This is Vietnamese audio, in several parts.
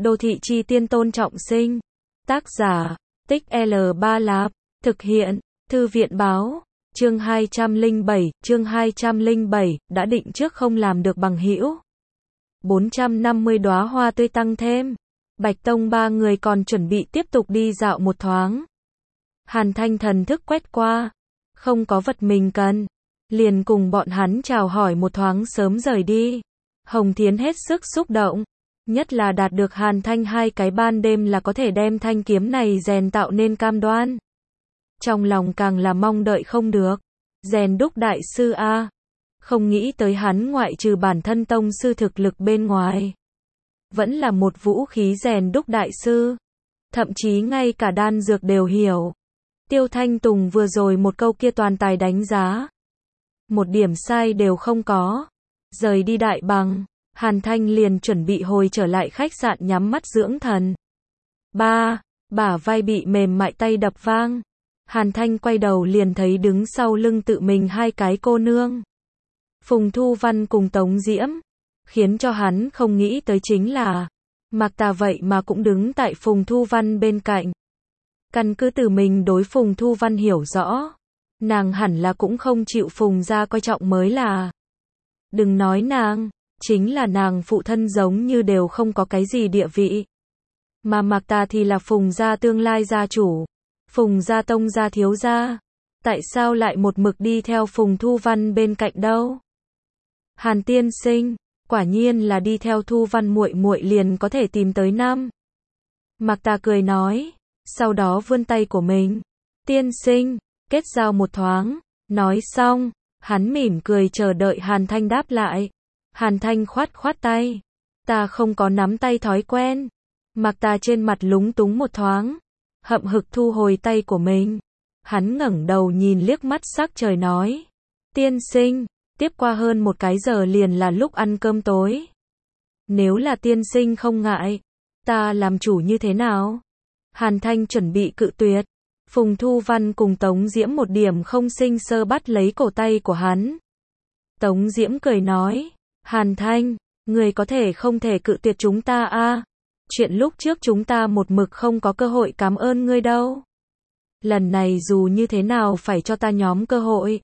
Đô thị chi tiên Tôn Trọng Sinh. Tác giả, Tích L3 Lạp. Thực hiện, Thư viện báo. Chương 207, đã định trước không làm được bằng hữu. 450 đóa hoa tươi tăng thêm. Bạch Tông ba người còn chuẩn bị tiếp tục đi dạo một thoáng. Hàn Thanh thần thức quét qua, không có vật mình cần, liền cùng bọn hắn chào hỏi một thoáng sớm rời đi. Hồng Thiến hết sức xúc động, nhất là đạt được Hàn Thanh 2 cái ban đêm là có thể đem thanh kiếm này rèn tạo nên cam đoan. Trong lòng càng là mong đợi không được. Rèn đúc đại sư a, không nghĩ tới hắn ngoại trừ bản thân tông sư thực lực bên ngoài, vẫn là một vũ khí rèn đúc đại sư. Thậm chí ngay cả đan dược đều hiểu. Tiêu Thanh Tùng vừa rồi một câu kia toàn tài đánh giá, một điểm sai đều không có. Rời đi Đại Bằng, Hàn Thanh liền chuẩn bị hồi trở lại khách sạn nhắm mắt dưỡng thần. Bả vai bị mềm mại tay đập vang. Hàn Thanh quay đầu liền thấy đứng sau lưng tự mình hai cái cô nương, Phùng Thu Văn cùng Tống Diễm. Khiến cho hắn không nghĩ tới chính là, Mạc Tà vậy mà cũng đứng tại Phùng Thu Văn bên cạnh. Căn cứ từ mình đối Phùng Thu Văn hiểu rõ, nàng hẳn là cũng không chịu Phùng gia coi trọng mới là. Đừng nói nàng, chính là nàng phụ thân giống như đều không có cái gì địa vị. Mà Mạc Tà thì là Phùng gia tương lai gia chủ, Phùng gia tông gia thiếu gia. Tại sao lại một mực đi theo Phùng Thu Văn bên cạnh đâu? Hàn tiên sinh, quả nhiên là đi theo Thu Văn muội muội liền có thể tìm tới năm. Mạc Tà cười nói, sau đó vươn tay của mình. Tiên sinh, kết giao một thoáng. Nói xong, hắn mỉm cười chờ đợi Hàn Thanh đáp lại. Hàn Thanh khoát tay. Ta không có nắm tay thói quen. Mạc Tà trên mặt lúng túng một thoáng, hậm hực thu hồi tay của mình. Hắn ngẩng đầu nhìn liếc mắt sắc trời nói, tiên sinh, tiếp qua hơn một cái giờ liền là lúc ăn cơm tối. Nếu là tiên sinh không ngại, ta làm chủ như thế nào? Hàn Thanh chuẩn bị cự tuyệt. Phùng Thu Văn cùng Tống Diễm một điểm không sinh sơ bắt lấy cổ tay của hắn. Tống Diễm cười nói, Hàn Thanh, người có thể không thể cự tuyệt chúng ta a? Chuyện lúc trước chúng ta một mực không có cơ hội cảm ơn ngươi đâu. Lần này dù như thế nào phải cho ta nhóm cơ hội.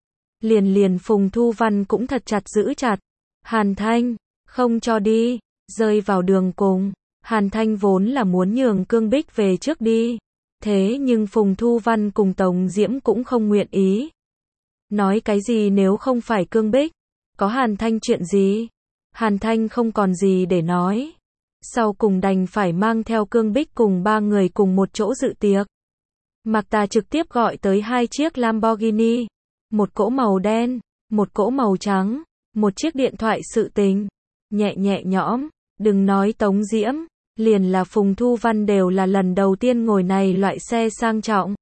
Liền Phùng Thu Văn cũng thật chặt giữ chặt. Hàn Thanh, không cho đi. Rơi vào đường cùng, Hàn Thanh vốn là muốn nhường Cương Bích về trước đi. Thế nhưng Phùng Thu Văn cùng Tống Diễm cũng không nguyện ý. Nói cái gì nếu không phải Cương Bích? Có Hàn Thanh chuyện gì? Hàn Thanh không còn gì để nói. Sau cùng đành phải mang theo Cương Bích cùng ba người cùng một chỗ dự tiệc. Mạc Tà trực tiếp gọi tới hai chiếc Lamborghini, một cỗ màu đen, một cỗ màu trắng, một chiếc điện thoại sự tình, nhẹ nhõm. Đừng nói Tống Diễm, liền là Phùng Thu Văn đều là lần đầu tiên ngồi này loại xe sang trọng.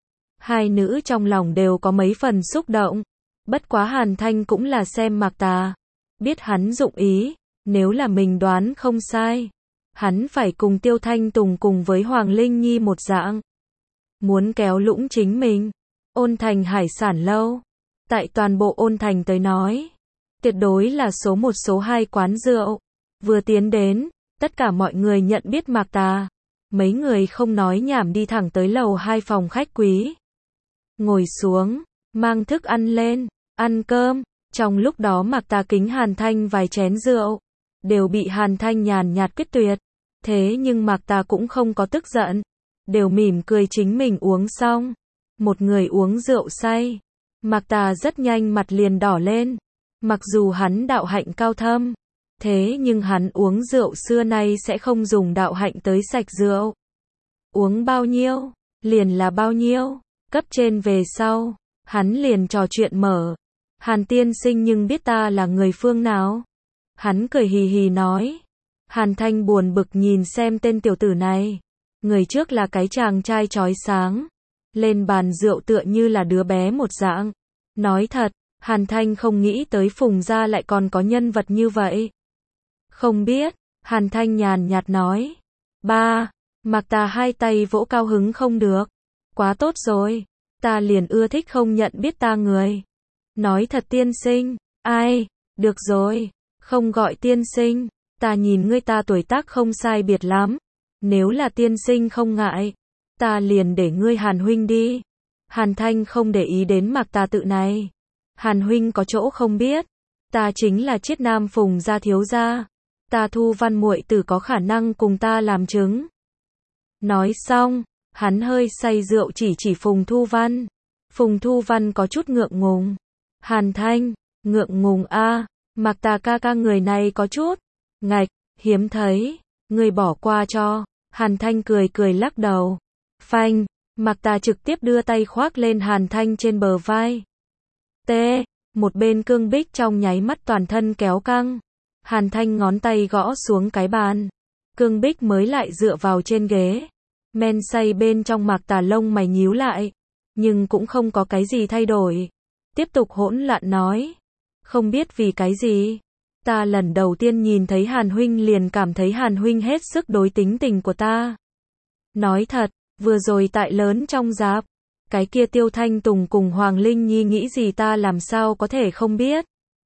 Hai nữ trong lòng đều có mấy phần xúc động. Bất quá Hàn Thanh cũng là xem Mạc Tà, biết hắn dụng ý, nếu là mình đoán không sai, hắn phải cùng Tiêu Thanh Tùng cùng với Hoàng Linh Nhi một dạng, muốn kéo lũng chính mình. Ôn Thành hải sản lâu, tại toàn bộ Ôn Thành tới nói, tuyệt đối là số 1 số 2 quán rượu. Vừa tiến đến, tất cả mọi người nhận biết Mạc Tà. Mấy người không nói nhảm đi thẳng tới lầu 2 phòng khách quý. Ngồi xuống, mang thức ăn lên, ăn cơm. Trong lúc đó Mạc Tà kính Hàn Thanh vài chén rượu, đều bị Hàn Thanh nhàn nhạt quyết tuyệt. Thế nhưng Mạc Tà cũng không có tức giận, đều mỉm cười chính mình uống xong. Một người uống rượu say, Mạc Tà rất nhanh mặt liền đỏ lên. Mặc dù hắn đạo hạnh cao thâm, thế nhưng hắn uống rượu xưa nay sẽ không dùng đạo hạnh tới sạch rượu. Uống bao nhiêu, liền là bao nhiêu. Cấp trên về sau, hắn liền trò chuyện mở. Hàn tiên sinh nhưng biết ta là người phương nào? Hắn cười hì hì nói. Hàn Thanh buồn bực nhìn xem tên tiểu tử này. Người trước là cái chàng trai chói sáng, lên bàn rượu tựa như là đứa bé một dạng. Nói thật, Hàn Thanh không nghĩ tới Phùng gia lại còn có nhân vật như vậy. Không biết, Hàn Thanh nhàn nhạt nói. Mạc Tà hai tay vỗ cao hứng không được. Quá tốt rồi, ta liền ưa thích không nhận biết ta người. Nói thật tiên sinh, ai, được rồi, không gọi tiên sinh, Ta nhìn ngươi ta tuổi tác không sai biệt lắm. Nếu là tiên sinh không ngại, ta liền để ngươi Hàn huynh đi. Hàn Thanh không để ý đến Mạc Tà tự này. Hàn huynh có chỗ không biết. Ta chính là Chiết Nam Phùng gia thiếu gia. Ta Thu Văn muội tử có khả năng cùng ta làm chứng. Nói xong, hắn hơi say rượu chỉ Phùng Thu Văn. Phùng Thu Văn có chút ngượng ngùng. Hàn Thanh, ngượng ngùng a, Mạc Tà ca ca người này có chút ngạch, hiếm thấy, người bỏ qua cho. Hàn Thanh cười lắc đầu. Phanh, Mạc Tà trực tiếp đưa tay khoác lên Hàn Thanh trên bờ vai. Một bên Cương Bích trong nháy mắt toàn thân kéo căng. Hàn Thanh ngón tay gõ xuống cái bàn. Cương Bích mới lại dựa vào trên ghế. Men say bên trong Mạc Tà lông mày nhíu lại. Nhưng cũng không có cái gì thay đổi. Tiếp tục hỗn loạn nói. Không biết vì cái gì. Ta lần đầu tiên nhìn thấy Hàn huynh liền cảm thấy Hàn huynh hết sức đối tính tình của ta. Nói thật, vừa rồi tại lớn trong rạp, cái kia Tiêu Thanh Tùng cùng Hoàng Linh Nhi nghĩ gì ta làm sao có thể không biết.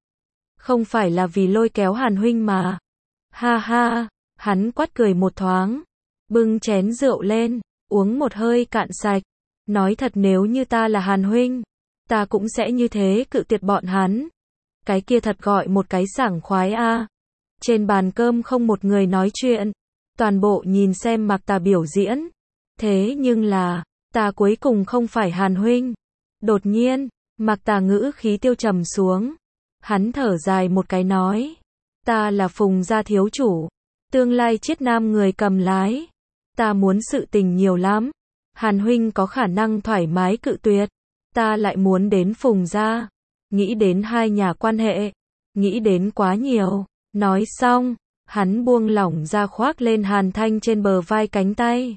Không phải là vì lôi kéo Hàn huynh mà. Ha ha, hắn quát cười một thoáng. Bưng chén rượu lên, uống một hơi cạn sạch. Nói thật nếu như ta là Hàn huynh, ta cũng sẽ như thế cự tuyệt bọn hắn. Cái kia thật gọi một cái sảng khoái a. Trên bàn cơm không một người nói chuyện. Toàn bộ nhìn xem Mạc Tà biểu diễn. Thế nhưng là, ta cuối cùng không phải Hàn huynh. Đột nhiên, Mạc Tà ngữ khí tiêu trầm xuống. Hắn thở dài một cái nói. Ta là Phùng gia thiếu chủ. Tương lai Chiết Nam người cầm lái. Ta muốn sự tình nhiều lắm. Hàn huynh có khả năng thoải mái cự tuyệt. Ta lại muốn đến Phùng gia. Nghĩ đến hai nhà quan hệ. Nghĩ đến quá nhiều. Nói xong, hắn buông lỏng ra khoác lên Hàn Thanh trên bờ vai cánh tay.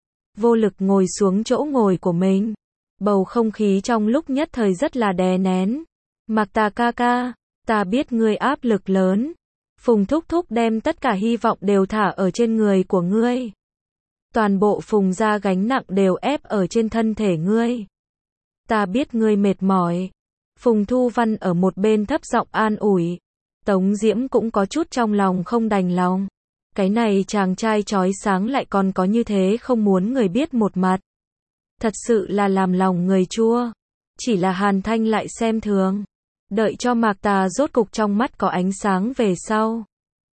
Vô lực ngồi xuống chỗ ngồi của mình. Bầu không khí trong lúc nhất thời rất là đè nén. Mạc Tà ca ca, ta biết ngươi áp lực lớn. Phùng thúc thúc đem tất cả hy vọng đều thả ở trên người của ngươi. Toàn bộ Phùng gia gánh nặng đều ép ở trên thân thể ngươi. Ta biết ngươi mệt mỏi. Phùng Thu Văn ở một bên thấp giọng an ủi. Tống Diễm cũng có chút trong lòng không đành lòng. Cái này chàng trai chói sáng lại còn có như thế không muốn người biết một mặt. Thật sự là làm lòng người chua. Chỉ là Hàn Thanh lại xem thường. Đợi cho Mạc Tà rốt cục trong mắt có ánh sáng về sau.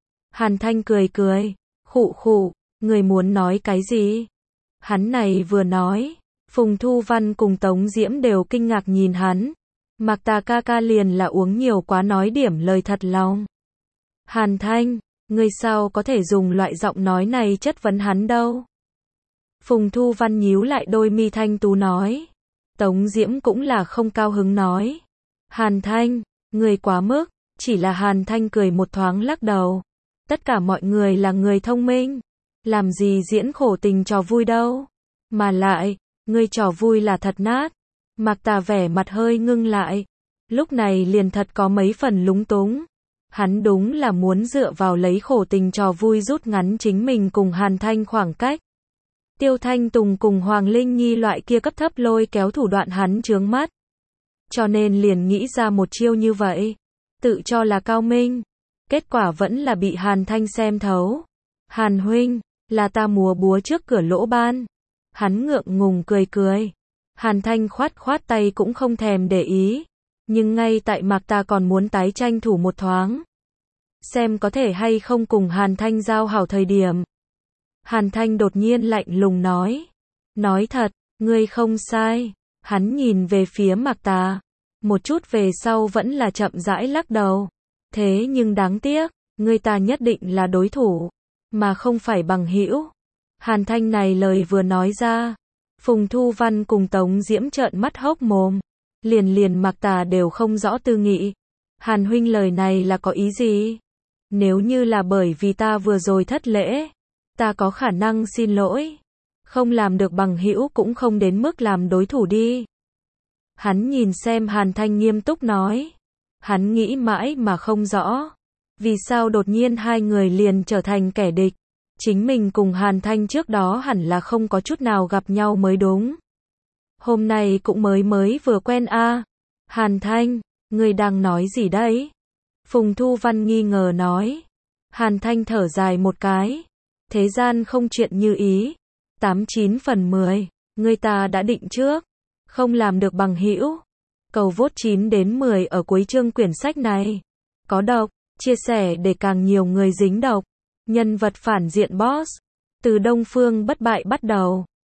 Hàn Thanh cười. Khụ khụ, người muốn nói cái gì? Hắn này vừa nói. Phùng Thu Văn cùng Tống Diễm đều kinh ngạc nhìn hắn. Mạc Tà ca ca liền là uống nhiều quá nói điểm lời thật lòng. Hàn Thanh, ngươi sao có thể dùng loại giọng nói này chất vấn hắn đâu? Phùng Thu Văn nhíu lại đôi mi thanh tú nói. Tống Diễm cũng là không cao hứng nói. Hàn Thanh, ngươi quá mức. Chỉ là Hàn Thanh cười một thoáng lắc đầu. Tất cả mọi người là người thông minh. Làm gì diễn khổ tình trò vui đâu. Mà lại, ngươi trò vui là thật nát. Mạc Tà vẻ mặt hơi ngưng lại. Lúc này liền thật có mấy phần lúng túng. Hắn đúng là muốn dựa vào lấy khổ tình trò vui rút ngắn chính mình cùng Hàn Thanh khoảng cách. Tiêu Thanh Tùng cùng Hoàng Linh Nhi loại kia cấp thấp lôi kéo thủ đoạn hắn chướng mắt. Cho nên liền nghĩ ra một chiêu như vậy. Tự cho là cao minh. Kết quả vẫn là bị Hàn Thanh xem thấu. Hàn huynh, là ta múa búa trước cửa lỗ ban. Hắn ngượng ngùng cười. Hàn Thanh khoát tay cũng không thèm để ý. Nhưng ngay tại Mạc Tà còn muốn tái tranh thủ một thoáng. Xem có thể hay không cùng Hàn Thanh giao hảo thời điểm. Hàn Thanh đột nhiên lạnh lùng nói. Nói thật, ngươi không sai. Hắn nhìn về phía Mạc Tà. Một chút về sau vẫn là chậm rãi lắc đầu. Thế nhưng đáng tiếc, ngươi ta nhất định là đối thủ. Mà không phải bằng hữu. Hàn Thanh này lời vừa nói ra. Phùng Thu Văn cùng Tống Diễm trợn mắt hốc mồm. Liền Mạc Tà đều không rõ tư nghị. Hàn huynh lời này là có ý gì? Nếu như là bởi vì ta vừa rồi thất lễ, ta có khả năng xin lỗi. Không làm được bằng hữu cũng không đến mức làm đối thủ đi. Hắn nhìn xem Hàn Thanh nghiêm túc nói. Hắn nghĩ mãi mà không rõ. Vì sao đột nhiên hai người liền trở thành kẻ địch? Chính mình cùng Hàn Thanh trước đó hẳn là không có chút nào gặp nhau mới đúng. Hôm nay cũng mới vừa quen a. Hàn Thanh, ngươi đang nói gì đấy? Phùng Thu Văn nghi ngờ nói. Hàn Thanh thở dài một cái. Thế gian không chuyện như ý. 89 phần 10. Người ta đã định trước. Không làm được bằng hữu. Cầu vote 9 đến 10 ở cuối chương quyển sách này. Có độc. Chia sẻ để càng nhiều người dính độc. Nhân vật phản diện boss. Từ Đông Phương bất bại bắt đầu.